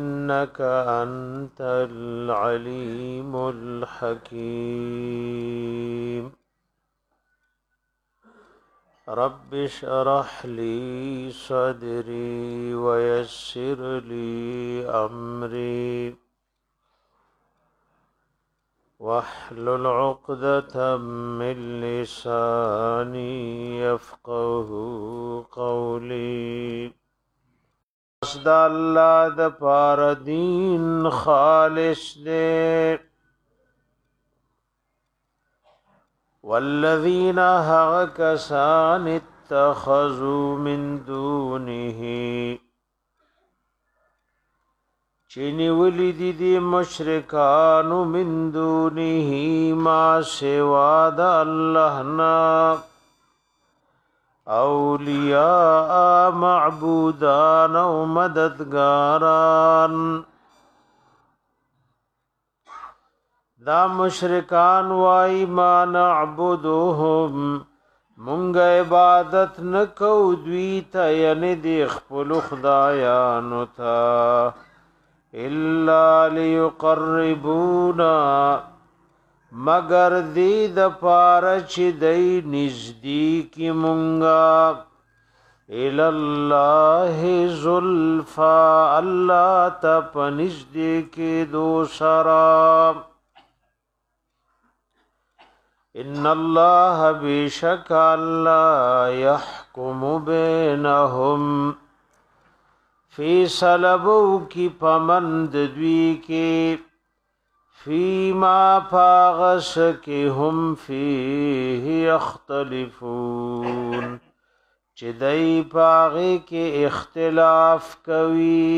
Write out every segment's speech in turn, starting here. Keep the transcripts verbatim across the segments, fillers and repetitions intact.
إنك أنت العليم الحكيم رب اشرح لي صدري ويسر لي أمري واحلل عقدة من لساني يفقه قولي قصد الله د پار دین خالص دے والذین هغ کسان اتخذوا من دونه چینی ولی دی دی مشرکان من دونه ما سوا دا اللہنا اولیاء معبودان و مددگاران دا مشرکان وائی ما نعبدوهم منگ عبادت نکو دویتا یعنی دی خپلو خدایانو تا الا لیقربونا مگر دی د پارچ دی نزدیکی منگا الاللہ زلفا اللہ تپ نزدیکی دو سرا ان اللہ بیشک اللہ یحکم بینہم فی سلبو کی پمند دوی کی فیما پاغس کی هم فیه یختلفون چدئی پاغی کی اختلاف کوي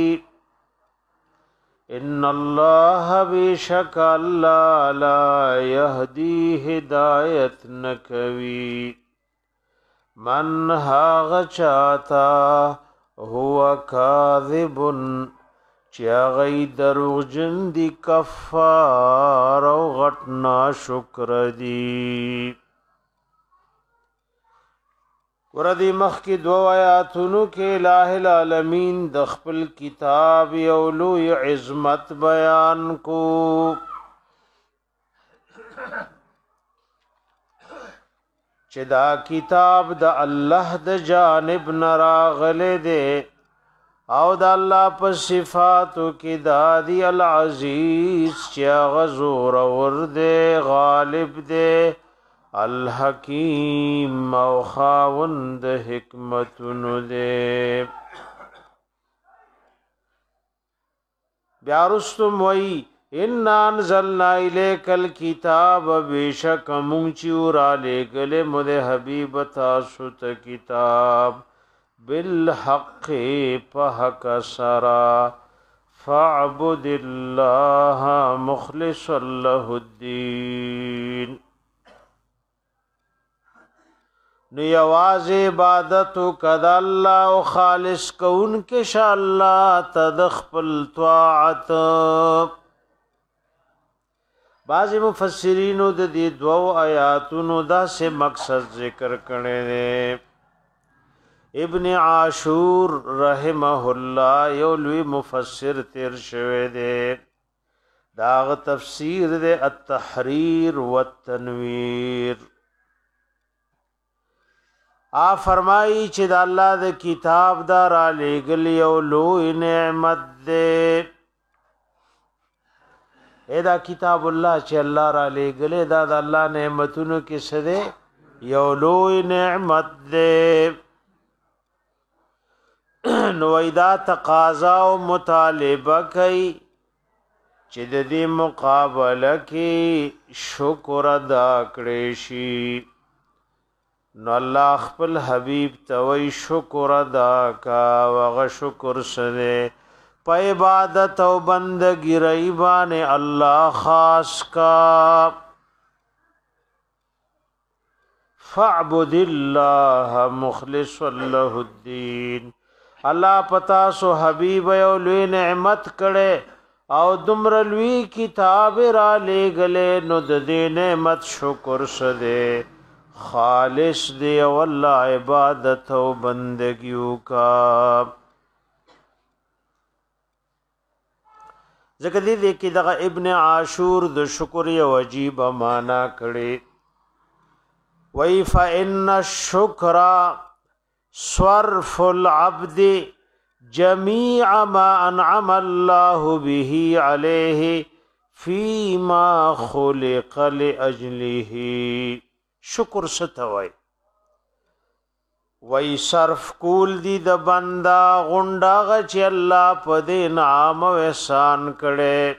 ان اللہ بیشک اللہ لا یهدی ہدایت نکوی من هاغ چاہتا هو کاذب چیا غی دروغ جن دی کفار او غٹنا شکر دی وردی مخ کی دو آیاتونو کے الہ العالمین دخپل کتاب یولو عظمت بیان کو چه دا کتاب دا اللہ دا جانب نراغل دے او دا اللہ پر صفاتو کی دادی العزیز چیا غزور ورد غالب دے الحکیم او خاوند حکمتن دے بیارستم وئی اِنَّا انزلنا الیک الکتاب بیشک منچیورا لے گلے مد حبیب تاسوت کتاب بالحق پحق سرا فاعبد اللہ مخلص اللہ الدین نیواز عبادتو کد اللہ و خالص کون کے شاء اللہ تدخپل طاعت بعض مفسرینو د دې دوو آیاتونو دا سے مقصد ذکر کړي دي ابن عاشور رحمه الله یو لوی مفسر تیر شوی دی داغ تفسیر دے التحریر والتنویر آ فرمائی چې د الله د کتاب دا را لېږل یو لوی نعمت دی اے دا کتاب الله چې الله را لېږلې دا د الله نعمتونو کې څه دی یو لوی نعمت دی نو دا تقاضا او مطالبه کوي چې د دې مقابله کې شکر ادا کړی شي نو الله خپل حبیب ته وی شکر ادا کا وغه شکر سره په عبادت او بندګی ریبان الله خاص کا فاعبد الله مخلص له الدين الله پتا سو حبیب یو لوی نعمت کړي او دمر لوی کتاب را لګلې نو د دې نعمت شکر سده خالص دی والله عبادت او بندګیو کا ځکه دې کې دغه ابن عاشور د شکر یو عجیب معنا کړي وی فإن الشکر صرف العبد جميع ما انعم الله به عليه فيما خلق لأجله شکر ستوي وی صرف کول دی د بندا غونډه چې الله په دې نام او احسان کړي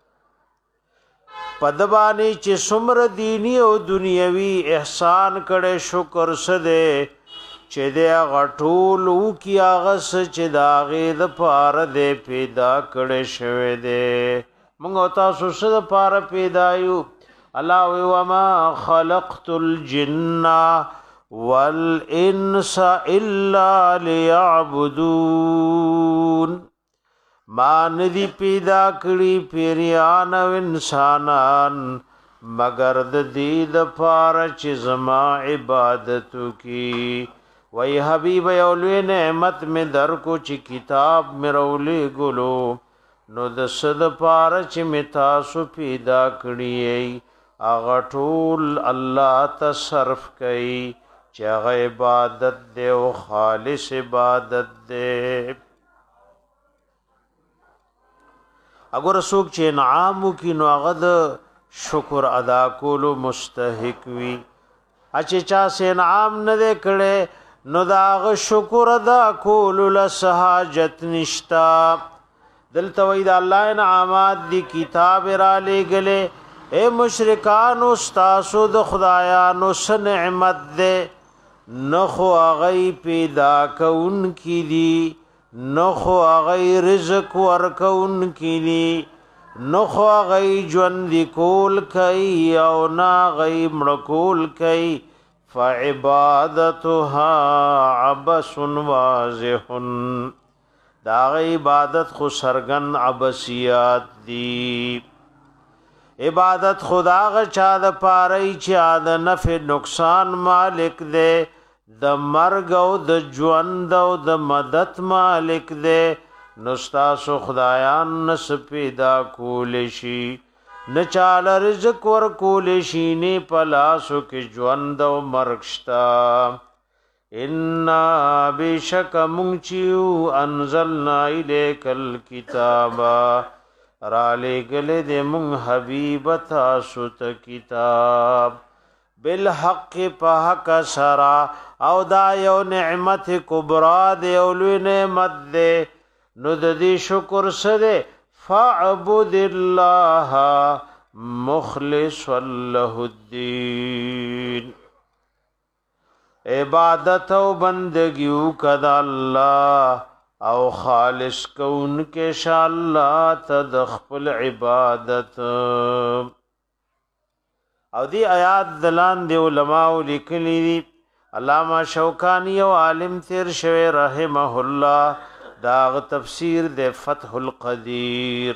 پدبانی چې څومره دینی او دنیوي احسان کړي شکر سده چې دې غټول او کی هغه چې دا غې د پاره دې پیدا کړي شوی دې موږ تاسو سره پاره پیدا یو الله و ما خلقت الجن والانس الا ليعبدون ما ندی پیدا کړی پیریان او انسانان مگر د دې د پاره چې زما عبادت کی وای حبیب اولوی نعمت می در کو چې کتاب مرولې ګلو نو د صد پاره چې می تاسو پیدا کړی اغه ټول الله تصرف کوي چې هغه عبادت دی او خالص عبادت دی اگر څوک چې انعام کی نو هغه د شکر ادا کولو مستحق وي اچې چا سه انعام نه کړي نو دا هغه شکر ادا کولو له حاجت نشتا دلته وای دا الله انعامات دی کتاب را لګلې اے مشرکان استاسو د خدایانو سره نعمت ده نخو اغی پیدا کون کی دی نخو اغی رزق ورکون کی دی نخو اغی جوند کول کئی او نا غی مړکول کئی فعبادتها عبس واضح دا غی عبادت خو سرګن عبسیات دی عبادت خدا غ چا د پاره چا د نفع نقصان مالک دے د مرګ او د ژوند او د مدد مالک دے نستاسو خدایان نس پیدا کول شي نه چاله رزق ور کول شي نه پلاسو کې ژوند او مرګ شتا ان بشک مونچیو انزلنا الیک الکتاب را لګلې د مون حبیب تاسو ته کتاب بالحق په حق سرا او دا یو نعمت کبرا دی او لوی نعمت دی نو د دې شکر سره فعبد الله مخلص له الدين عبادت او بندگی کدا الله او خالص کون کے شاءاللہ تدخل عبادت او دی آیات دلان دی علماء لیکلی دی علامہ شوکانی او عالم تیر شوی رحمه الله داغ تفسیر دی فتح القدیر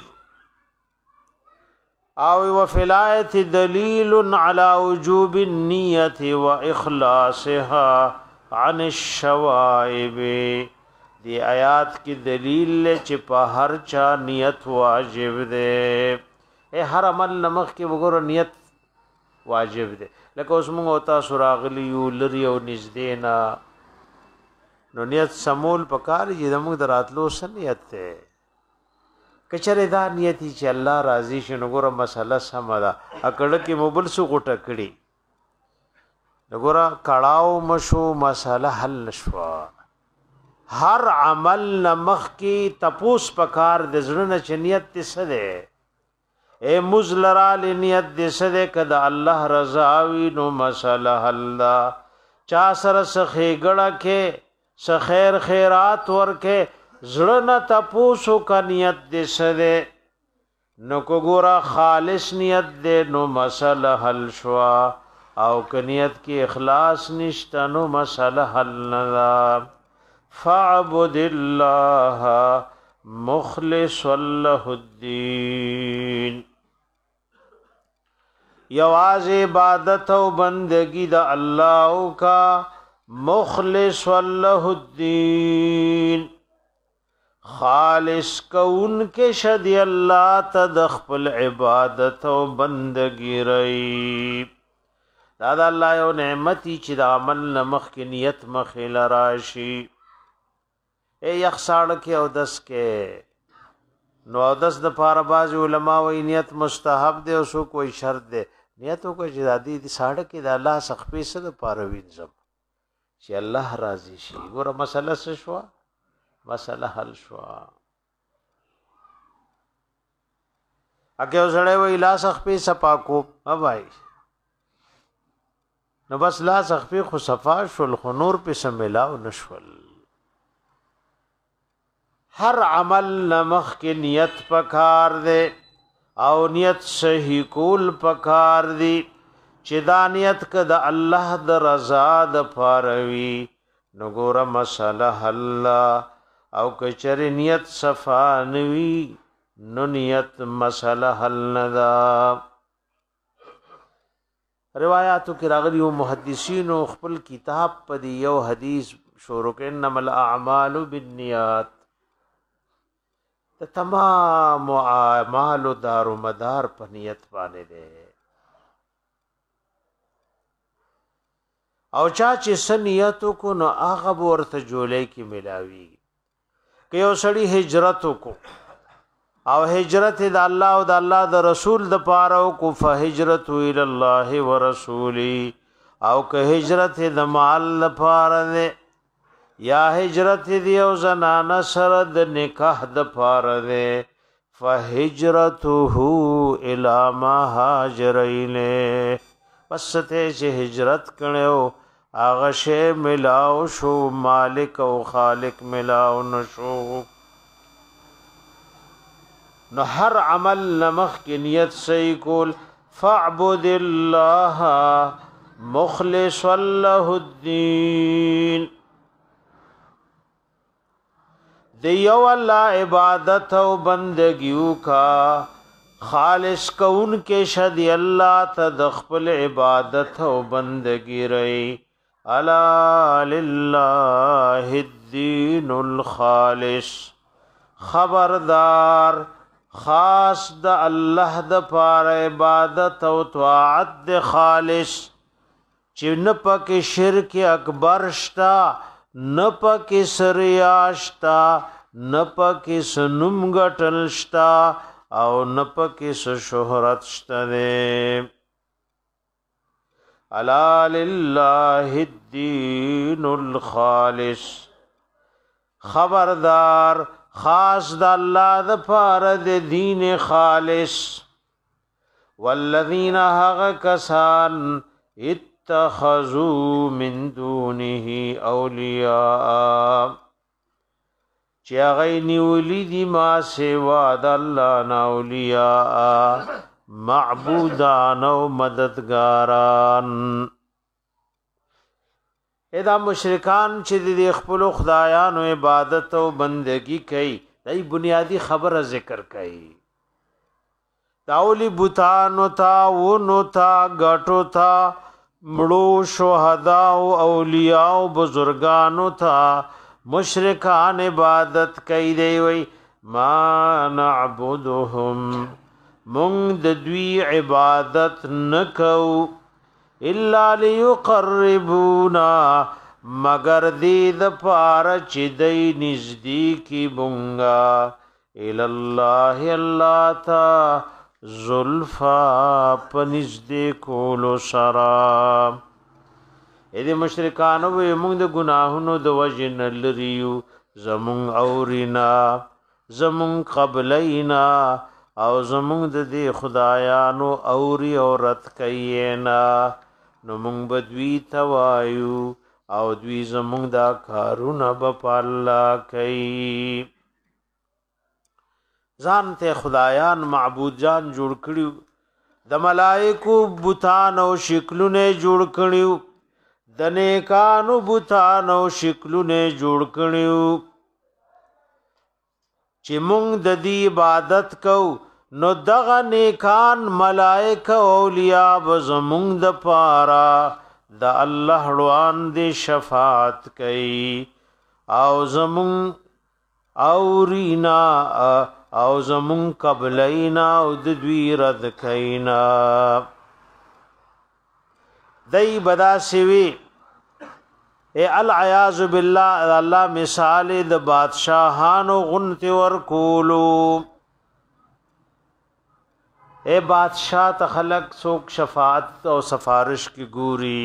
او وفی الآیت دلیل علی وجوب النیت و اخلاصها عن الشوائب دی آیات کی دلیل لے چې په هر چا نیت واجب ده اے هر عمل نمخ کې وګوره نیت واجب ده لکه اوس موږ او تاسو راغلی یو لري او نږدې نه نو نیت سمول پکار چې موږ دراتلو سره نیت ده کچره دا نیت چې الله راضي شي نو ګوره مسله سم ده اکړه کې موبل سو غټه کړي وګوره کړهو مشو مسله حل نشوا هر عمل نمخ کی تپوس پکار د زړه چنیت تسده اے مزلرا لنیت دسده کدا الله رضا وی نو مساله الله چا سره سخی ګړه کې سخیر خیرات ورکه زړه نه تپوسو کا نیت دسده نو کو ګورا خالص نیت دے نو مساله حل شوا او کنیت کی اخلاص نشته نو مساله حل نه فاعبد الله مخلص له الدين یواز عبادت او بندگی د الله کا مخلص له الدين خالص کون کې شدی الله ته د خپل عبادت او بندګی رہی دا د الله یو نعمتي چې د عمل نمخ کې نیت مخې لراشي اے یخساړ کې او دس کې نو او دس د پاره باز علماء وی نیت مستحب دی او سو کوئی شرط دی نیت کو چې د دې ساړه کې د الله سخپې سره د پاره وینځم چې الله راضي شي ګوره مسله څه شو مسله حل شو اګه وسړی وی لا سخپې صفاکو اوای نو بس لا سخپې خو صفا شول خو نور په سملاو نشول هر عمل نمخ کې نیت پکار دے او نیت صحیح کول پکار دی چې دا نیت ک د الله د رضا د پاروي نو ګوره مسله حل او کچره نیت صفا نوي نو نیت مسله حل ندا روایاتو کې راغلي او محدثینو خپل کتاب په دی یو حدیث شروع کړي انما الاعمال بالنیات د تمام اعمال دار و مدار په نیت باندې ده او چا چې سنیت کو نو هغه ورته جولای کی ملاوي که یو سړی هجرت کو او هجرت د الله او د الله د رسول د پاره کو فهجرت الى الله ورسوله او که هجرت د مال لپاره ده یا هجرت دی او زنانه سره د نکاح د پاره ده فهجرته الى ما هاجر الیه پس ته چې هجرت کړو هغه شی ملاو شو مالک او خالق ملاو نشو نو هر عمل نمخ کی نیت صحیح کول فاعبد الله مخلص له الدين دیو الله عبادت او بندگیو کا خالص کون کې شد الله ته د خپل عبادت او بندگی رہی الا لله الدين الخالص خبردار خاص د الله د پار عبادت او طاعت د خالص چې نه پکې شرک اکبر شتا نه پکې سریاشتا نه پکې سنم غټل شتا او نه پکې شهرت شته الا لله الدين الخالص خبردار خاص د الله د پاره د دین خالص والذین هغ کسان اتخذوا من دونه اولیاء چی غینی ولیدی ما سوا د الله نا اولیاء معبودان او مددگاران ادا مشرکان چې د خپل خدایانو عبادت او بندگی کوي دای بنیادی خبره ذکر کوي داولی بوتانو تا ونو تا غټو تا مړو شهدا او اولیاء او بزرگانو تا مشرکان عبادت کوي دی وی ما نعبدهم مونږ د دوی عبادت نکو الا ليقربونا مگر دې د پار چې دې نزدیکی بونگا ال الله الله تا زلفا پنځدې کولو سرا اې دې مشرکانو وي موږ د ګناهونو د وجن لريو زمون اورینا زمون قبلینا او زمون د دې خدایانو اوري او رت کاینا نو مونږ بدوی توایو او دوی زمونږ دا کارونه به پالا کوي ځان ته خدایان معبودان جوړ کړیو د ملائکو بوتان او شکلونه جوړ کړیو د نیکانو بوتان او شکلونه جوړ کړیو چې مونږ د دې عبادت کوو نو دغه نیکان ملائکه اولیاء بزمون د پارا د الله روان دی شفاعت کوي او زمون او رینا او زمون قبلینا او د دوی رد کینا دای بدا سوی اے العیاذ بالله الله مثال د بادشاہانو غنت ور کولو اے بادشاہ ته خلق سوک شفاعت او سفارش کی ګوري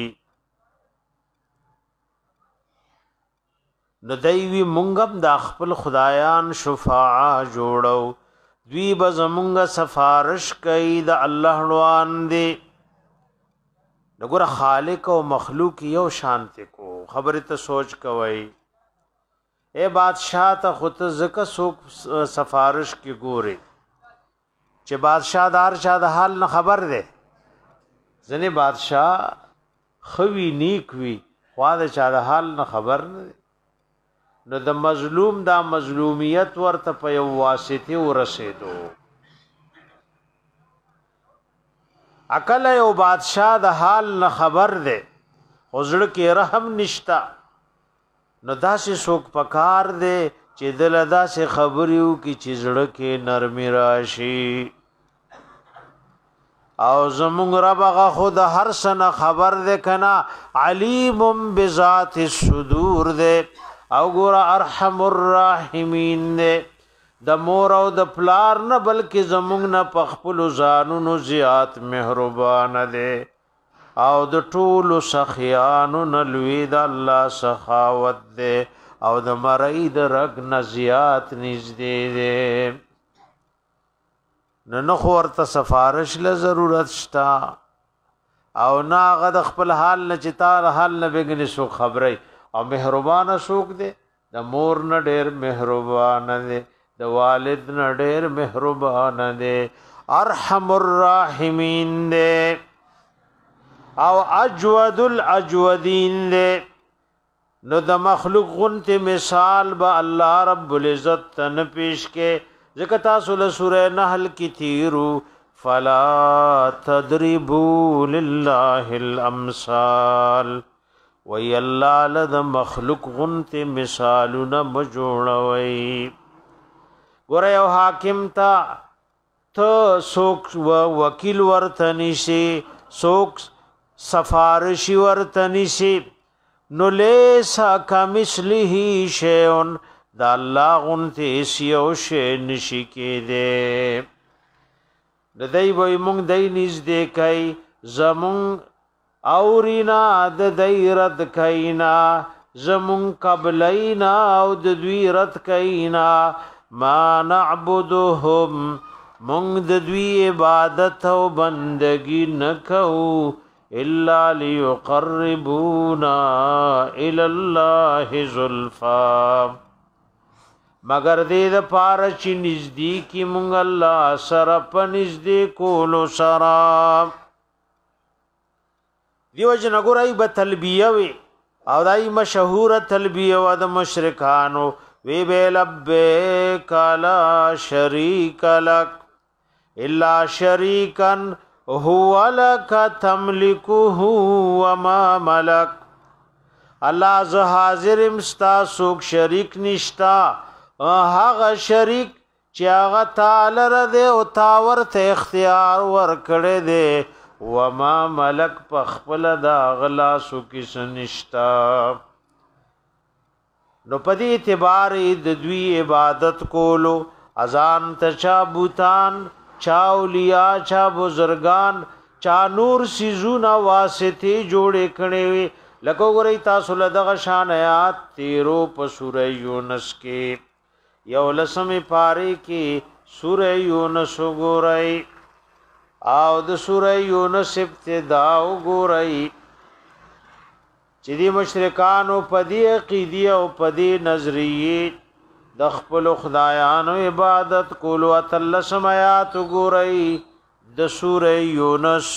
نو دایوی مونږم د خپل خدایان شفاعه جوړو دوی به زمونږه سفارش کوي د الله روان دی نګور خالق او مخلوق یو شانته کو خبره ته سوچ کوي اے بادشاہ ته خود زکه سوک سفارش کی ګوري چې بادشاہ دار شاه د حال نه خبر ده ځنه بادشاہ خوي نیک وی خوا د چا د حال نه خبر نه نو د مظلوم دا مظلومیت ورته په یو واسطه ورسېدو عقل یو بادشاہ د حال نه خبر ده حضور کې رحم نشتا نو داسې څوک پکار ده چې دل داسې خبريو کې چې زړه کې نرمي راشي او زمونږ رب هغه خود هر سنه خبر ده کنا علیم بذات الصدور ده او ګور ارحم الراحمین ده د مور او د پلار نه بلکې زمونږ نه پخپل ځانونو زیات مهربان ده او د ټولو سخیانو نه لوی د الله سخاوت ده او د مړی د رګ نه زیات نږدې ده نو نو ورته سفارش له ضرورت شتا او نا غد خپل حال نه چتا حال نه بګنی سو خبري او مهربان سوک دے د مور نه ډېر مهربان دے د والد نه ډېر مهربان دے ارحم الراحمین دے او اجود الاجودین دے نو د مخلوق غنت مثال با الله رب العزت تن پیش کې ذکر تاسو له سوره نحل کی تیرو فلا تضربوا لله الامثال وی الله لذ مخلوق غنت مثالنا مجوړوي ګوره یو حاکم تا ته سوک وکیل ورته نشي سوک سفارشی ورته نشي نو لیسا کمثله شیء دا الله غنته سیو شی نشی کې دے د دای وای مونږ دای نږدې کای زمون اورینا د دای رد کینا زمون قبلینا او د دوی رد کینا ما نعبدهم مونږ د دوی عبادت او بندگی نکو الا ليقربونا الى الله زلفا مگر دې د پاره چې نږدې کی مونږ الله سره په نږدې کولو سره دیو جن ګورای به تلبیه وی او دای مشهور تلبیه و د مشرکانو وی به لبیک لا شریک لک الا شریکن هو لک تملکه وما ملک الله ز حاضر مستا سوک شریک نشتا هغه شریک چې هغه تعالی ر دې او تاور ته اختیار ور کړې دې وما ملک په خپل دا غلا سو کې سنشتا نو پدې اعتبار د دوی عبادت کولو اذان تچا بوتان چا اولیاء چا بزرگان چا نور سيزونه واسطه جوړې کړي لکه ګورئ تاسو له دغه شان آیات تیرو په سورې یونس کې یو لسمه پاره کې سورې یونس وګورئ او د سورې یونس ابتدا وګورئ چې دی مشرکانو پدی عقیدی او پدی نظریه د خپل خدایانو عبادت کولو اتل سمات وګورئ د سورې یونس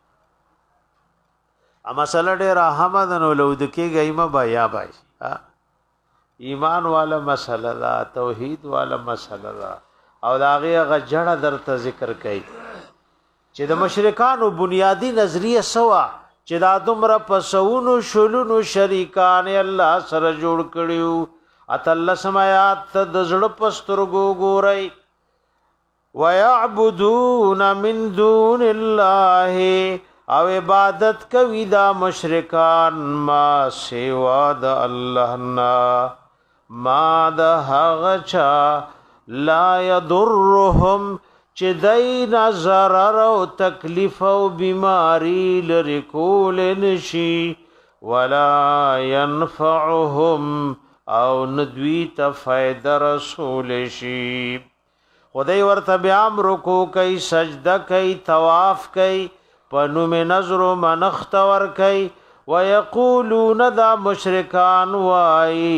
ا مسله ډېر احمد نو لود کې گئیما بیا بای ایمان والا مسله دا توحید والا مسله دا او داغه غجړه درته ذکر کړي چې د مشرکانو بنیادی نظریه سوا چې دا دومره پسونو شلونو شریکان الله سره جوړ کړیو اتل سمات د زړه پسترګو ګورئ ويعبدون من دون الله او عبادت کوي دا مشرکان ما سوا د الله نا ما د هغه چا لا يضرهم چې دای نظر او تکلیف او بیماری لري کول نشي ولا ينفعهم او ندوی ته فائدہ رسول شي خدای ورته بیا رکوع کوي سجده کوي طواف کوي پنو می نظر منخت ور کوي ويقولون ذا مشرکان وای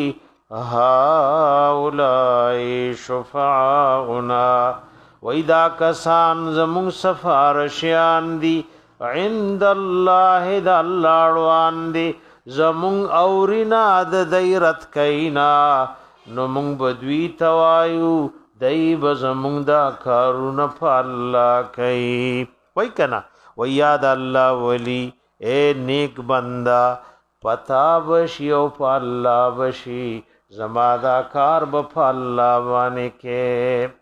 هؤلاء شفعاؤنا وإذا کسان زمون سفارشیان دی عند الله د الله روان دی زمون اورینا د دیرت کینا نو مون بدوی توایو دای بزمون دا کارونه په الله کوي وای کنا و یاد الله ولی اے نیک بندا پتا بشی او په الله بشی زما دا کار په الله باندې کې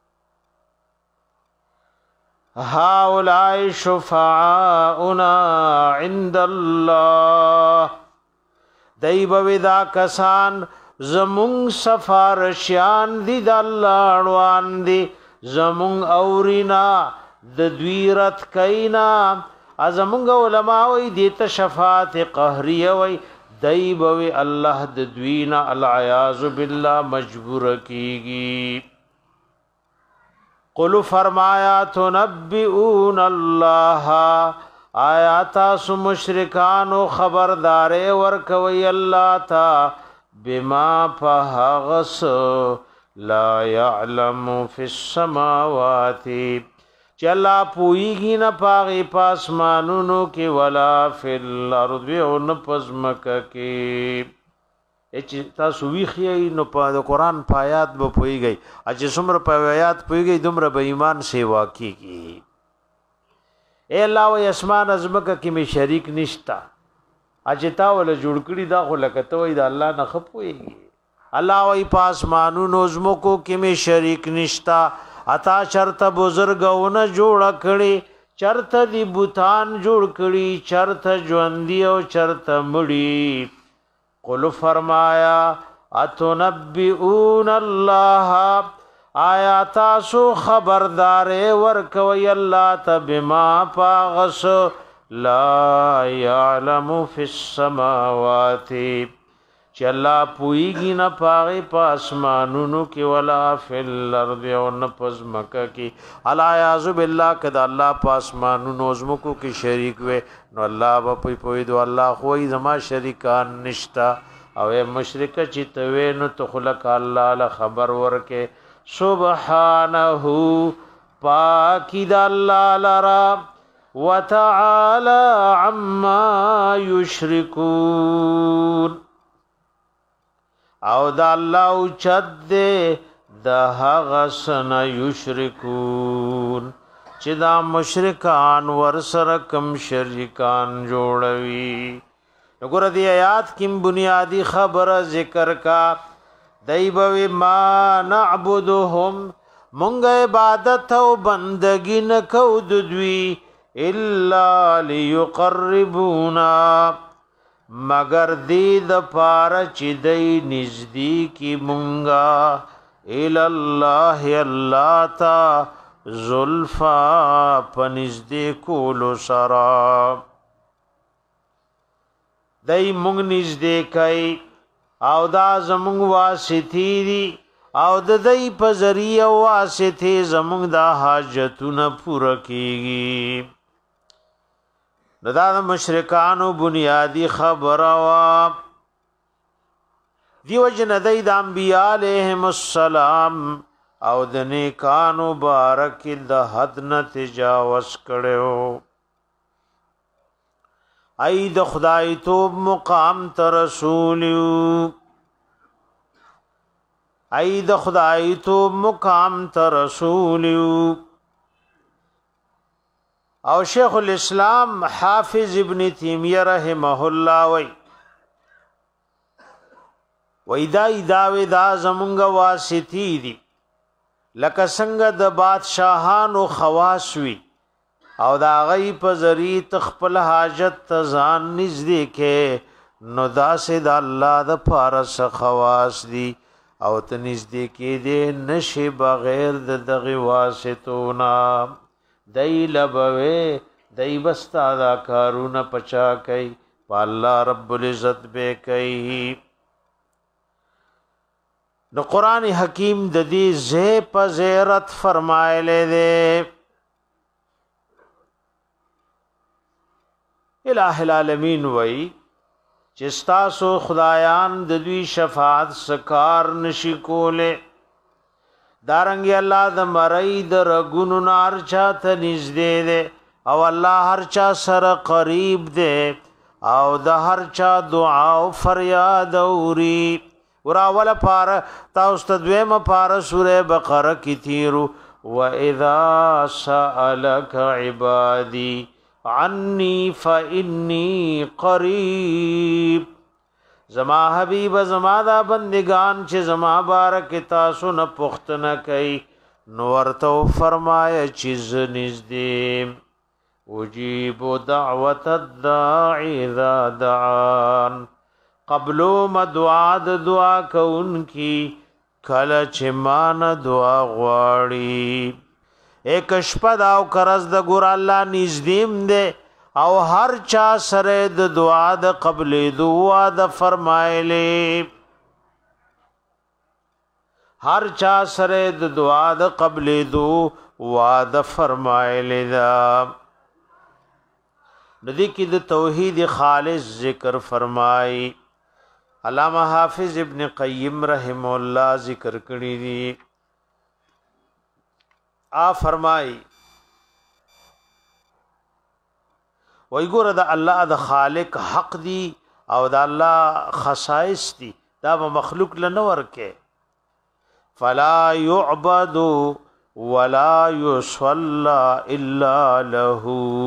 هؤلاء شفعاؤنا عند الله دای بودا کسان زمون سفارشیان دی د الله روان دی زمون اورینا د دویرت کینا ازمون علماء وی دیت شفاعت قهریه وی دای بوی الله د دوینا العیاذ بالله مجبور کیږي قلو فرمایا تنبئون الله آیات سو مشرکانو خبردارې ورکوي الله تا بما فهغس لا يعلم في السماوات چلا پویږي نه پاغي پاسمانونو کې ولا فی الارض او نه پزمک کې اچ تاسو ویخی نو په قرآن په آیات به پویږي اچ څومره په آیات پویږي دومره به ایمان سیوا کیږي اے الله و اسمان ازمکه کې می شریک نشتا اچ تا ول جوړ کړي دا خو لکه ته وای دا الله نه خپويږي الله وای پاس مانو نظمکو کې می شریک نشتا اتا چرته بزرګونه جوړ کړي چرته دی بوتان جوړ کړي چرته ژوندۍ او چرته مړي قل فرمایا اتنبئون الله آیا تاسو خبردار ورکوي الله ته بما پاغس لا يعلم في السماوات چې الله پويږي نه پاغي پاسمانونو کې ولا فل الارض او نه پزمکه کې الا اعوذ بالله کدا الله پاسمانونو زمکو کې شریک وي نو الله به پوي پوي دو الله خو زما شریکان نشتا او مشرک چې توي نو تخلق الله له خبر ورکه سبحانه پاکی د الله لرا وتعالى عما يشركون او دا الله او چد د هغه سن یشرکون چې دا مشرکان ور سره کم شریکان جوړوي وګوره دی آیات کیم بنیادی خبره ذکر کا دایبوی ما نعبدهم مونږ عبادت او بندگی نه کو د دوی الا ليقربونا مگر دی د پاره چې دی نزدې کی مونږه ال الله الله تا زلفا پنزدې کولو سرا دی مونږ نزدې کای او دا زمونږ واسطی دی او د دې په ذریعہ واسطه زمونږ د حاجتونه پوره کیږي دا د مشرکانو بنیادی خبره وا دیو جن د انبیاء علیهم السلام او د نیکانو بارک د حد نه تجاوز کړو ای د خدای توب مقام ته رسول ای د خدای توب مقام ته رسول او شیخ الاسلام حافظ ابن تیمیہ رحمه الله وی وېدا ایداوی دا زمونږ واسطی دي لکه څنګه د بادشاہانو خواص وي او دا غي په ذری تخپل حاجت ته ځان نږدې کې نو داسې د الله د فارس خواص دي او ته نږدې کې دې نشي بغیر د دغه واسطونا دای لبوي دای بستا دا کارونه پچا کوي په الله رب العزت به کوي. نو قران حکیم د دې زه په زیرت فرمایله ده الہ العالمین وای چې تاسو خدایان د دوی شفاعت سکار نشی کوله دارنګ الله د مړی د رګونو نار چاته نږدې ده او الله هر چا سره قریب ده او د هر چا دعا او فریاد اوري. وراول پار تاسو ته دویمه پار سوره بقره کی تیرو واذا سالك عبادي عني فاني قريب زما حبیب زما دا بندگان چې زما بارک تاسو نه پختنه کوي نو ورته فرمایا چې نږدې اجيب دعوت الداعي اذا دعان قبلو ما دعا د دعا کون کی کله چې مان دعا غواړي ایک شپه دا او کرز د ګور الله نږدېم ده او هر چا سره د دعا د قبل دعا د فرمایلی هر چا سره د دعا د قبل دعا د فرمایلی دا ندی کی د توحید خالص ذکر فرمای. علامہ حافظ ابن قیم رحم الله ذکر کړی دی آ فرمای وای ګور د الله د خالق حق دی او د الله خصائص دی دا مخلوق لنور کې فلا يعبد ولا يصلى الا له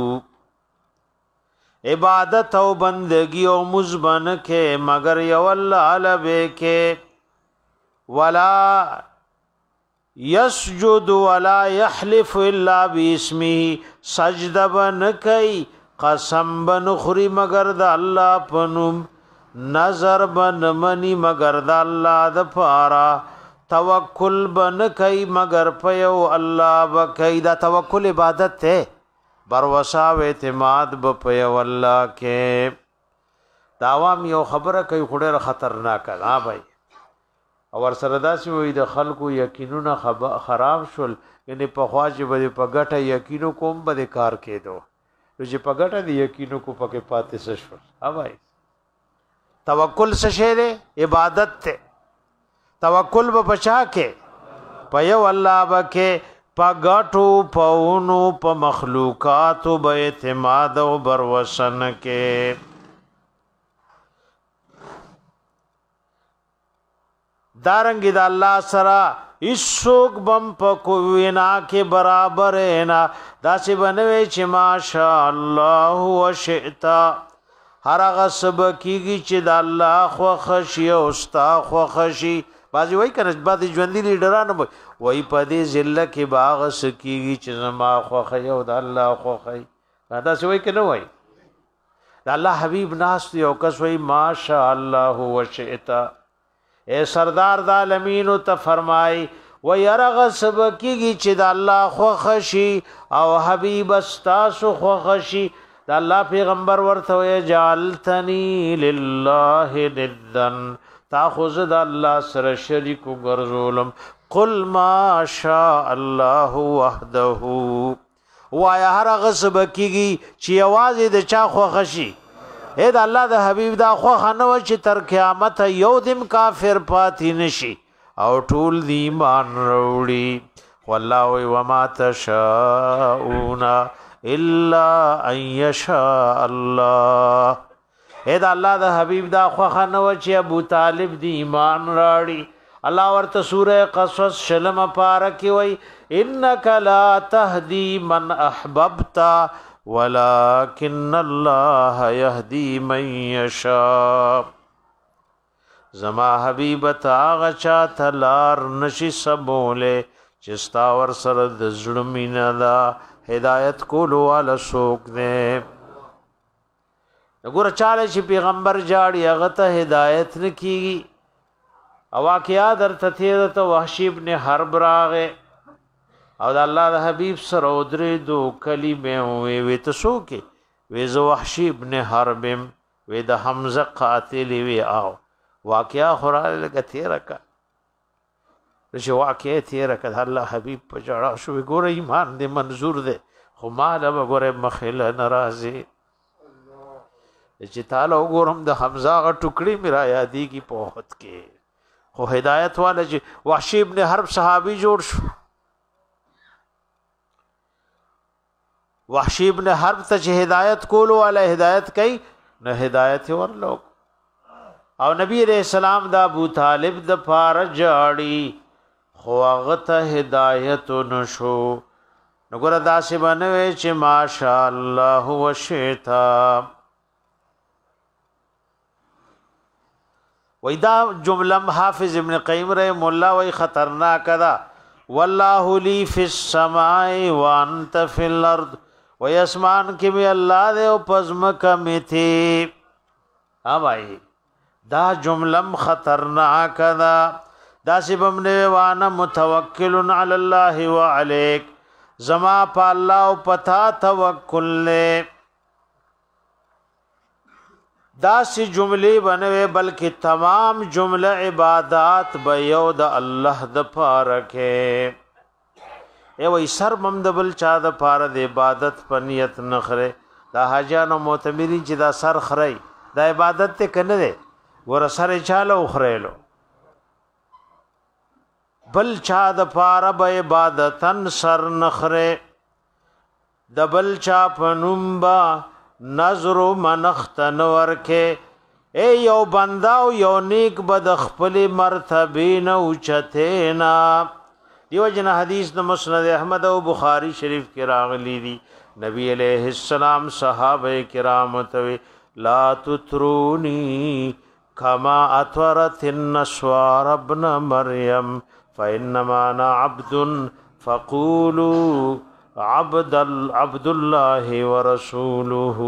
عبادت او بندگی او مزبن کے مگر یو اللہ علبے کے ولا یسجد ولا یحلف الا باسمه سجد بن کئی قسم بن خری مگر د اللہ پنم نظر بن منی مگر د اللہ د پارا توکل بن کئی مگر پیو اللہ بکئی دا توکل عبادت ہے بروسا و اعتماد بپی والله کې داوام یو خبره کوي خډه خطرناک نه بھائی او ور سره داسې وي د خلکو یقینونه خراب شول یعنی په خواجه به په ګټه یقینو کوم به کار کېدو چې په ګټه دی یقینو کو پکې پاتې شول. ها بھائی توکل څه شی دی؟ عبادت ته توکل به بچا کې په یو الله بکې پا گٹو پاونو پا مخلوقاتو با اعتماد و بروسن کے دارنگی دا اللہ سرا اس سوک بم پا کوئینا کے برابر اینا دا سی بنوے چی ماشاء اللہ و شئتا ہر غصب کیگی چی دا اللہ خوخشی استا خوخشی بازی وای کنه بعضی ژوندۍ لیډرانو وای په دې ذله کې باغ سکیږي چې زما خوخه یو د الله خوخه دا څه وای کنه وای د الله حبیب ناس یو کس وای ماشاء الله وشئتا اے سردار د عالمین ته فرمای و يرغ سب کیږي چې د الله خوخه شي او حبیب استاسو خوخه شي د الله پیغمبر ورته وای جعلتنی لله ندن تاخذ د الله سره شریک ګرځولم قل ما شاء الله وحده وایا هر غصب کیږي چې आवाज د چا خوښ شي اې د الله د حبیب دا خوښ نه و چې تر قیامت یو دم کافر پاتې نشي او ټول دی ایمان وروړي والله وما تشاءون الا ان يشاء الله اے دا الله د حبیب دا خوخه نو چې ابو طالب دی ایمان راړي الله ورته سوره قصص شلم پارکی وای انک لا تهدی من احببت ولكن الله يهدي من يشاء زما حبیب تا غچا تلار نشي سبوله چستا ور سره د زړه مینا دا هدایت کولو والا سوک دے وګوره چاله چې پیغمبر جاړي هغه ته هدایت نکېږي او واقعیا درته تیر ته وحشی ابن حرب راغه او د الله د حبیب سره درې دو کلمې وې وې تاسو کې وې زو وحشی ابن حرب وې د حمزه قاتل وې او واقعیا خوراله لګه تیر کا چې واقعیا تیر کا الله حبیب په جړا شو ګوره ایمان دې منظور دې خو ما دا ګوره مخله ناراضي چې تعالی وګورم د حمزه غ ټوکړي میرا یادې کی پوهت کې خو هدایت والا چې وحشی ابن حرب صحابي جوړ شو وحشی ابن حرب ته چې هدایت کولو والا هدایت کوي نه هدایت ورلو او نبی علیہ السلام دا ابو طالب د فارج اړي خو هغه ته هدایت نشو نګور داسې باندې چې ماشاء الله وشتا وېدا جمله حافظ ابن قیم رحم الله وی خطرناک دا والله لی فی السماء وانت فی الارض ویسمان کی می الله دې او پزمک می تھی ها بھائی دا جمله خطرناک دا دا سبم نے وانا متوکل علی الله وعلیک زما په الله او پتا توکل نے دا سی جملې بنوي بلکې تمام جمله عبادت به یو د الله د پاره کې ای وای سر ممدبل چا د پاره د عبادت په نیت نخره دا حاجانو معتمرین چې دا سر خړی دا عبادت ته کنه ده ور سر چاله خړېلو بل چا د پاره به عبادتن سر نخره د بل چا پنومبا نظر منختن ورکه ای یو بندا او یو نیک بد خپل مرتبه نه اوچتینا دیو جن حدیث د مسند احمد او بخاری شریف کې راغلی دی نبی علیہ السلام صحابه کرام ته لا تترونی کما اطرت النسوار ابن مریم فانما انا عبد فقولوا عبد عبد الله ورسوله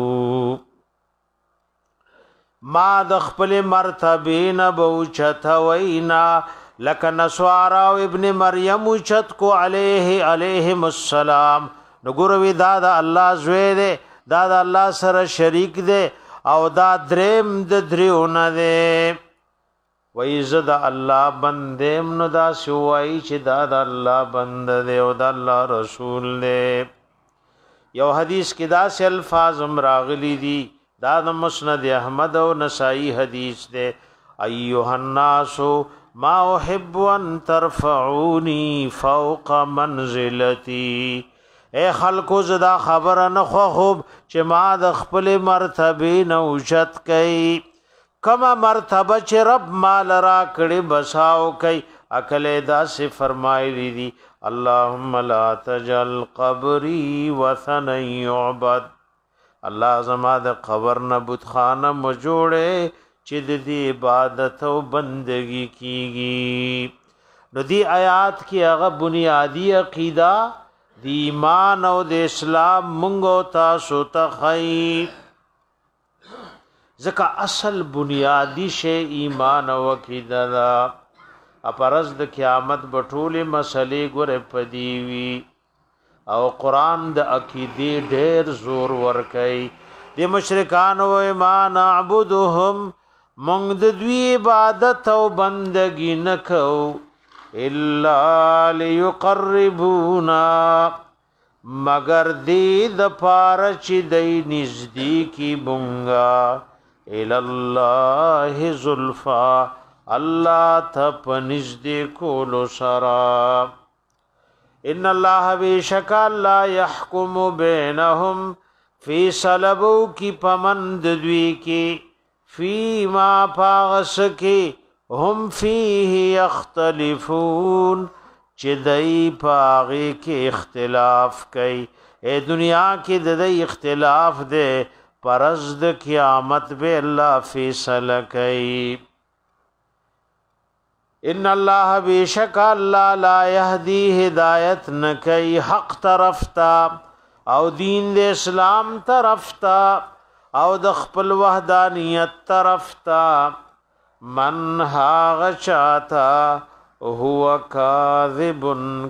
ما د خپل مرتبه نه بوچت وینا لکه نسوارا او ابن مریم چت کو علیه علیهم السلام نګور وی دا د الله زوی دی دا د الله سره شریک دی او دا دریم د دریونه دی وای زد الله بندم نو دا شوای چې دا د الله بند دی او د الله رسول دی یو حدیث کې دا سه الفاظ راغلي دي دا د مسند احمد او نسائی حدیث دی ایها الناس ما احب ان ترفعوني فوق منزلتي اے خلقو زدا خبر نه خو خوب چې ما د خپل مرتبه نه اوچت کئ کما مرتبه چې رب مال را کړي بساو کوي عقل دا سے فرمایلی دي اللهم لا تجل قبري وثن يعبد الله زما د قبر نه بت خانه مجوړه چې د دې عبادت او بندگی کیږي نو دی آیات کې هغه بنیادی عقیده د ایمان او د اسلام مونږ تاسو ته خیر ځکه اصل بنیادی شی ایمان او عقیده دا اپرز د قیامت بټوله مسلې ګره پدیوی او قران د عقیده ډېر زور ور کوي د مشرکان او ایمان عبدهم مونږ د دوی عبادت او بندگی نکو الا ليقربونا مگر دې د پاره چې دای نزدیکی بونګا الى الله زلفا الله تپ نزدې کولو سرا ان الله بشک لا يحكم بينهم في سلبو کی پمند دوی کی فيما پاغس کی هم فيه يختلفون چې دای پاغي کې اختلاف کوي اے دنیا کې د دې اختلاف ده پرز د قیامت به الله فیصله کوي ان الله بیشک الله لا يهدي هدایت نکي حق طرف تا او دین د اسلام طرف تا او د خپل وحدانیت طرف تا من هاغ چاتا هو کاذب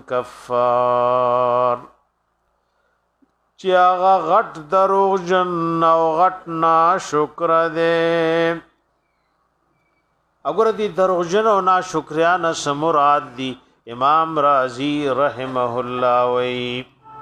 کفار چې هغه غټ دروغجن او غټ ناشکر دی. اگر دی دروغجن او ناشکریان سمراد دی امام رازی رحمه الله وی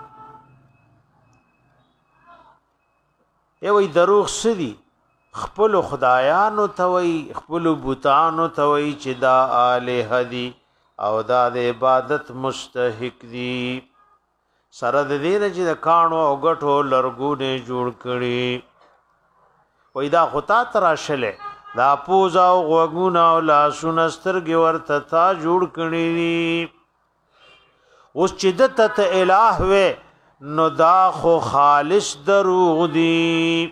ای وی دروغ سدی خپل خدایانو توي خپل بوتانو توي چې دا الہ دي او دا د عبادت مستحق دي سره د دې نه چې د کانو او غټو لرګو نه جوړ کړي وای دا خطا تراشله دا پوزا او غوګونه او لاسونه سترګې ورته تا جوړ کړي اوس چې د ته الہ وې نو دا خو خالص دروغ دي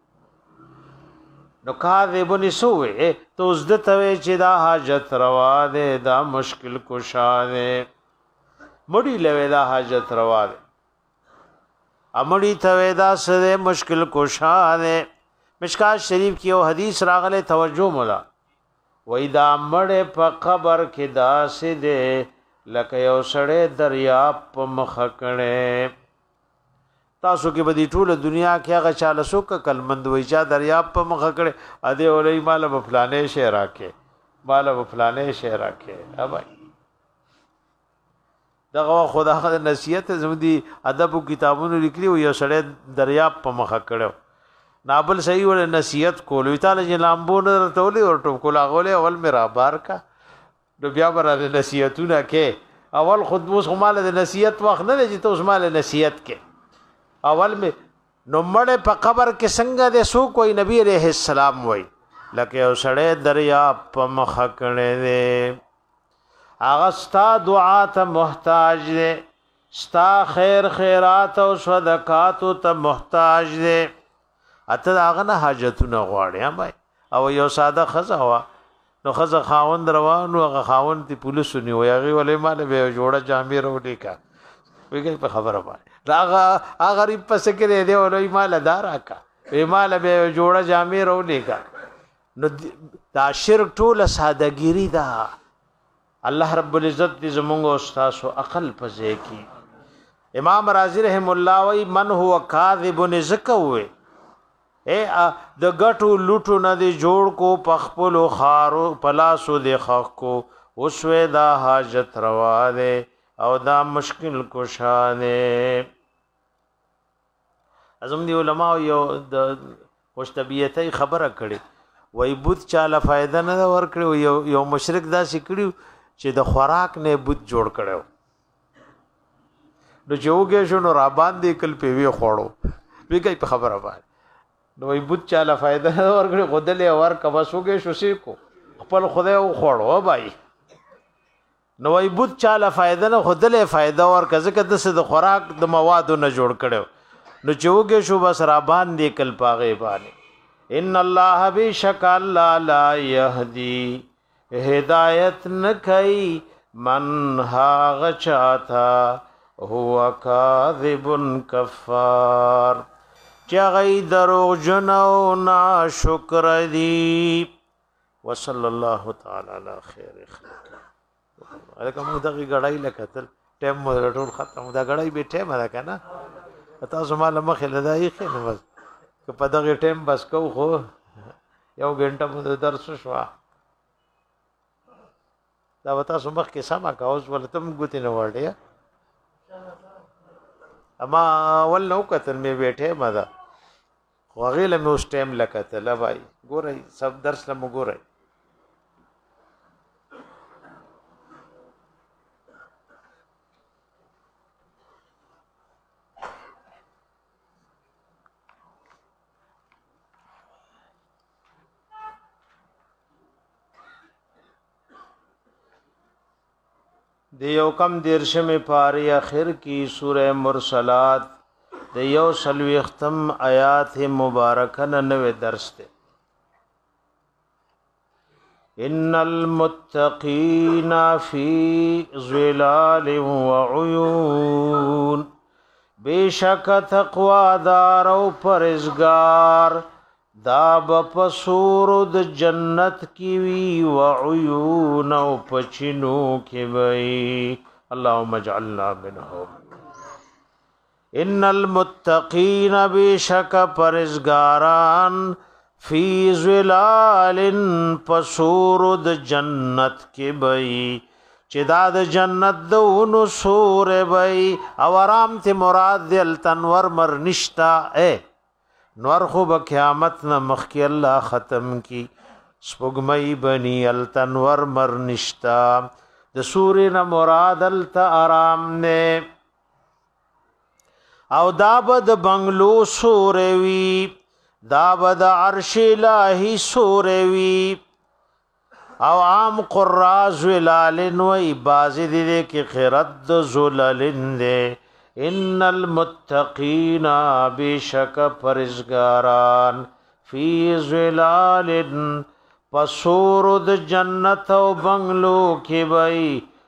نو کاذب نسوه تو زده ته چې دا حاجت روا ده دا مشکل کشا ده مړی لوي دا حاجت روا ده امړی ته دا سره مشکل کشا ده. مشکات شریف کی او حدیث راغله توجه مولا وای دا مړ په قبر کې دا سه ده لکه یو سړی دریا په مخ کړي تاسو کې بدی ټوله دنیا کې هغه چاله سوک کلمند وای چا دریاب په مخ کړي اده ولې مال په فلانه شهر راکې مال په فلانه شهر راکې ها بھائی دغه خدا خدای نصیحت زمدي ادب کتابونو لیکلي یو سړی دریاب په مخ کړو نابل صحیح ول نصیحت کول وی تعالی جلامبو نه تولې او ټوب کولا غولې اول میرا بار کا نو بیا براله نصیحتونه کې اول خود موس مال د نصیحت وخت نه چې ته اوس مال نصیحت کې اول می نو مړ په قبر کې څنګه د سو کوئی نبی عليه السلام وای لکه او سړی دریا په مخ کړي دي هغه ستا دعا ته محتاج دي ستا خیر خیرات او صدقات ته محتاج دي اته هغه نه حاجتونه غواړي بھائی او یو ساده خزه وا نو خزه خاوند روانو هغه خاوند تی پولیس نیو هغه ولې مال به جوړه جامې وروړي کا ویګي په خبره باندې هغه هغه غریب پس کې دی ولې مال دار کا وی مال به جوړه جامې وروړي کا نو دا شرک ټوله سادهګيري ده. الله رب العزت دې زمونږ استاد او عقل پځې کی. امام رازی رحم الله وی من هو کاذب نزکوه اے د غټو لوټو نه دی جوړ کو پخپلو خارو پلاسو دی خخ کو اوسوي دا حاجت روا ده او دا مشکل کشا ده. ازم دی علماء یو د خوش طبیعتي خبره کړي وای بوت چاله فائدہ نه ور کړو یو یو مشرک دا سکړو چې د خوراک نه بوت جوړ کړو نو جوګه شنو را باندې کل په وی خوړو ویګي په خبره باندې نو وای بوت چاله فائدہ ور کړو غدلې ور کبا سوګه شو سی کو خپل خدای او خوړو بای نو وای بوت چاله فائدہ نه غدلې فائدہ ور کزه کده د خوراک د موادو نه جوړ کړو نو چوګه شو بس را باندې کل پاغه باندې ان الله بشک الله لا يهدي هدایت نکای من ها غچاتا هو کاذب کفار چغی درو جنو نا شکر دی وصلی الله تعالی علی خیر خلق الکه موږ دغه غړای لکتل ټیم مو ټول ختم دا غړای به ټیم را کنه تاسو مال مخه لدای خنه بس که په دغه ټیم بس کو خو یو غنټه مو درس شو دا وتا سمخ کې سما کاوس ولتم ګوتی نه وړیا اما ول نو کتل می بیٹھے مدا خو غیله مې اوس ټیم لکتل بھائی ګورئ سب درس لمو ګورئ دیو کم دیرشم پاری اخر کی سورہ مرسلات دیو سلوی ختم آیات مبارکہ نوے درس تے ان المتقین فی ظلال وعیون بیشک تقوا دار او پرزگار دا بپسور د جنت کی وی وعیون او پچینو کی وی اللهم اجعلنا منهم ان المتقین بیشک پرزگاران فی ظلال پسور د جنت کی بئی چې دا د جنت دونو سور بئی او آرام ته مراد دل تنور مر نشتا اے نور خو به قیامت نه مخکې الله ختم کی سپوږمۍ بنی ال تنور مر نشتا د سورې نه مراد ال ته آرام نه او دا بد بنگلو سوروي دا بد عرش الہی سوروي او عام قراء زلالن و بازی دے کی خیرد زلالن دے ان المتقین بیشک پرزگاران فی زلالن پسورد جنت و بنگلو کی بئی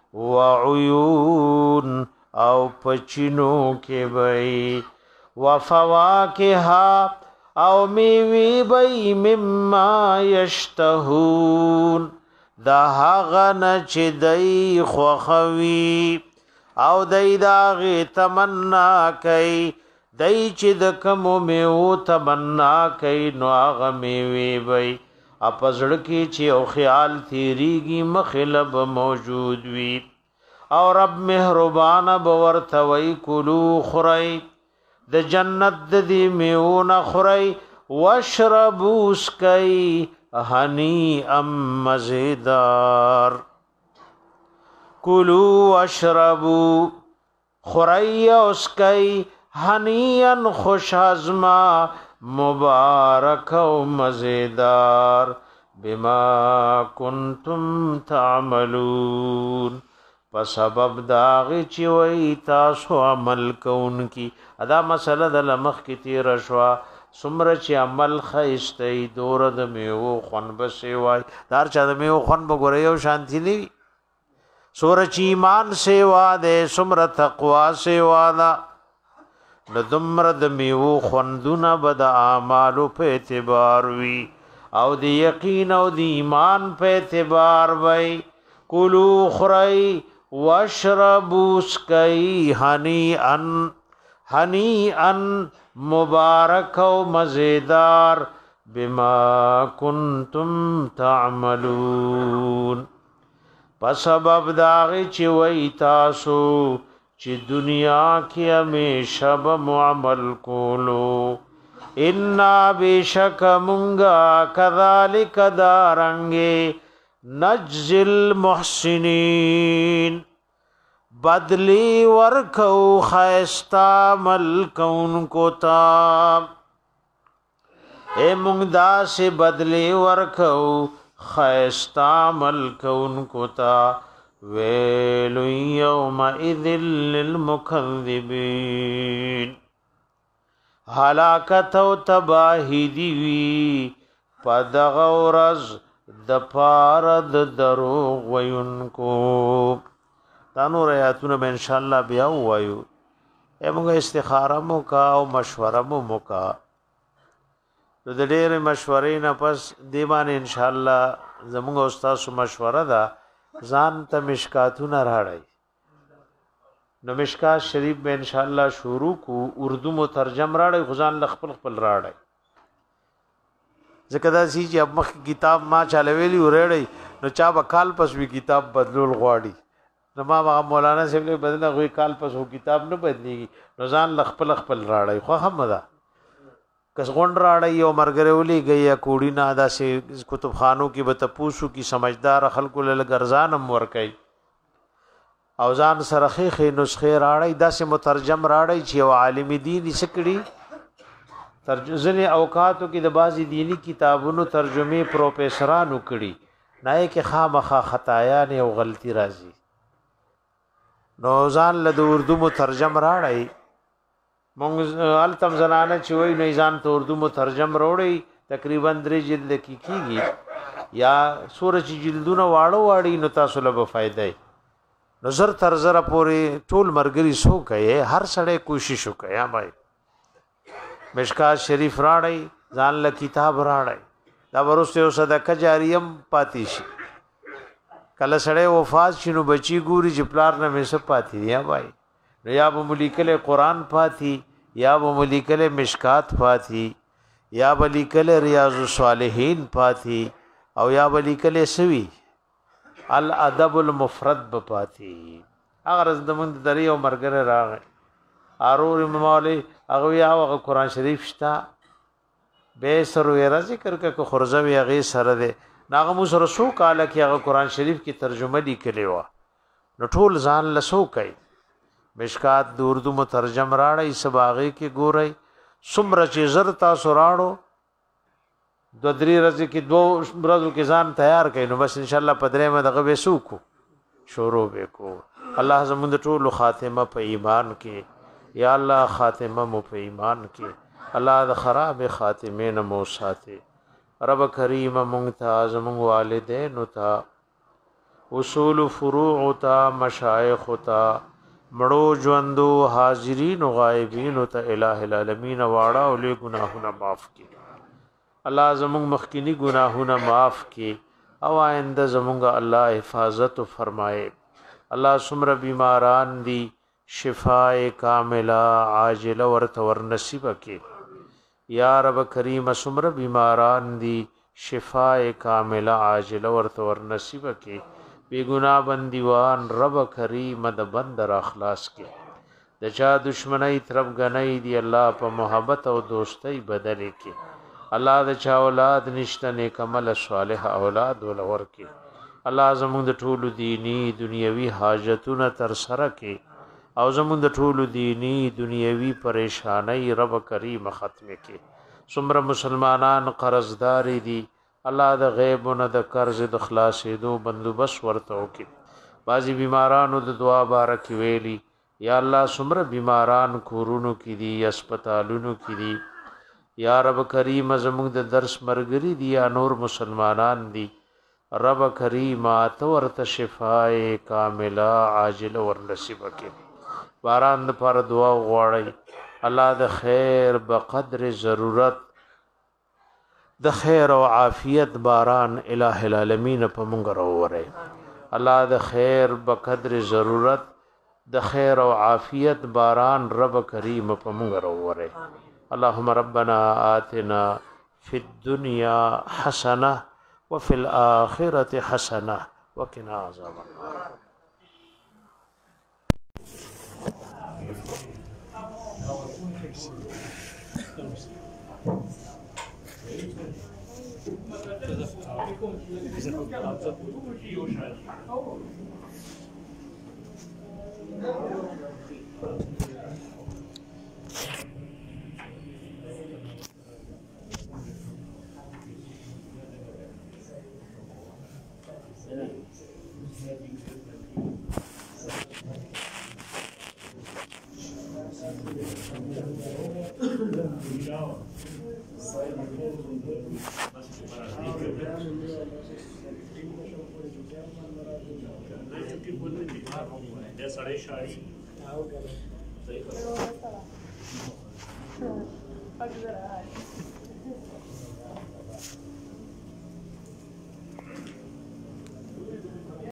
وعیون او پچینو کی بئی وفواکہا او میوی بئی مما یشتہون دا هغه چې دای خوخوي او دای داغه تمنا کوي دای چې د کوم میو تمنا کوي نو هغه میوي وي اپزړ کې چې او خیال تیریږي مخلب موجود وي او رب مهربان بورته وی کلو خړی د جنت د دی میو نه خړی واشربوا اسکای ہنی ام مزیدار کلو اشربو خوری اسکی ہنیاً خوش ہضما مبارک و مزیدار بما کنتم تعملون پس سبب داغی چوئی تاسو عمل کون کی ادا مسئلہ د لمخ کی تیر شوا سمره چې عمل خیسته دور د میو خون بسې وای دار چا د میو خون بګورې او شانتی نی سوره چې ایمان سیوا ده سمره تقوا سیوا ده د دمر د میو خوندونه بد اعمالو په اعتبار وی او د یقین او د ایمان په اعتبار وای کلو خری واشربوا اسکی هنی ان هنی ان مبارک و مزیدار بما کنتم تعملون پس سبب داغی چی وی تاسو چی دنیا کی ہمیشہ بمعمل کولو انا بیشک منگا کذالک دارنگے نجزل محسنین بدلی ورکو خیستا ملکون کو تا اے مونگدا سے بدلی ورکو خیستا ملکون کو تا ویلو یومئذ للمکذبین ہلاکت و تباہی دیوی پدغورز دپارد دروغ وینکو تانو آیاتونه به ان شاء الله بیا وایو موږ استخاره مو کا او مشوره مو کا نو د ډېر مشورې نه پس دی باندې ان شاء الله زموږ استاد مشوره ده ځان ته مشکاتونه راړی نو مشکات شریف به ان شاء الله شروع کو اردو مترجم راړی غزان لخپل خپل راړی ځکه دا چې اب مخ کتاب ما چاله ویلی ورړی نو چا به کال پس وی کتاب بدلول غواړي نو ما مولانا صاحب له بدله غوي کال پس هو کتاب نه بدليږي نو ځان لخپل خپل راړی خو هم ده کس غونډ راړی او مرګره ولي گئی کوړی نه ادا سي کتب خانو کې به تپوسو کی سمجھدار خلکو له ګرځانم ور کوي او ځان سرخی خې نسخه راړی داسې مترجم راړی چې او عالم دین سکړي ترجمه اوقاتو کې د بازي دینی کتابونو ترجمه پروفیسورانو کړي نه کې خامخا خطایا نه او غلطی راځي نو ځان له اردو مترجم راړی مونږ التم زنانه چې وای نه ځان ته اردو مترجم وروړي تقریبا درې جلد کې کیږي یا سورج جلدونه واړو واړی نو تاسو له فائدې نظر تر زره پورې ټول مرګري سو کوي هر سړی کوشش وکړي یا بھائی مشکات شریف راړی ځان له کتاب راړی دا ورسته صدقه جاریه پاتې شي کله سړی وفات شنو بچی ګوري چې پلار نه مې سپ پاتې یا بھائی نو یا به ملیکل قرآن پاتې یا به ملیکل مشکات پاتې یا به لیکل ریاض الصالحین پاتې او یا به لیکل سوي الادب المفرد به پاتې هغه رز د مند درې او مرګره راغی ارور مولا هغه یا هغه قرآن شریف شتا به سر ویرا ذکر ک خرزه وی هغه سره ده ناغه مو سره سو کاله کې هغه قرآن شریف کی ترجمه لیکلی و نو ټول ځان لسو کوي مشکات د اردو مترجم راړی سباغه کې ګورای سمره چې زر تاسو راړو دو درې ورځې کې دو ورځو کې ځان تیار کړئ نو بس ان شاء الله پدرې مې دغه وسوکو شروع وکړو الله زموږ ټول خاتمه په ایمان کې یا الله خاتمه مو په ایمان کې الله د خراب خاتمه نه مو ساته رب کریم ممتاز مون والدین او تا اصول فروع تا مشایخ تا مړو ژوندو حاضرین او غایبین او ته الٰه العالمین واړه او له ګناهونه معاف کړي الله زموږ مخکینی ګناهونه معاف کړي او آینده زموږ الله حفاظت فرمائے الله سمره بیماران دی شفاء کامله عاجله ورته ور نصیب کړي یا رب کریم سمره بیماران دی شفاء کامله عاجله ورته ور نصیب کړي بی گناہ بندیوان رب کریم د بندر اخلاص کې د چا دشمنی طرف غنی دی الله په محبت او دوستی بدل کې الله د چا اولاد نشته نیک عمل صالح اولاد ولور کې الله زموږ د ټولو دینی دنیوي حاجتونه تر سره کې او زموږ د ټولو دینی دنیوي پریشانای رب کریم ختم کې څومره مسلمانان قرضدار دي الله د غیبونو د قرض د خلاصېدو بندوبست ورته وکي بعضی بیمارانو د دعا بارک ویلي یا الله څومره بیماران کورونو کې دي هسپتالونو کې دي یا رب کریم زموږ د درس مرګري دي یا نور مسلمانان دي رب کریم ته ورته شفای کامله عاجله ور نصیب کړي باران پر دعا غواړي الله د خیر بقدر ضرورت د خیر او عافیت باران الٰه العالمین په مونږ راوړي الله د خیر بقدر ضرورت د خیر او عافیت باران رب کریم په مونږ راوړي اللهم ربنا آتنا فی الدنیا حسنه وفي الآخرة حسنه وقنا عذاب النار साढ़े शाही सही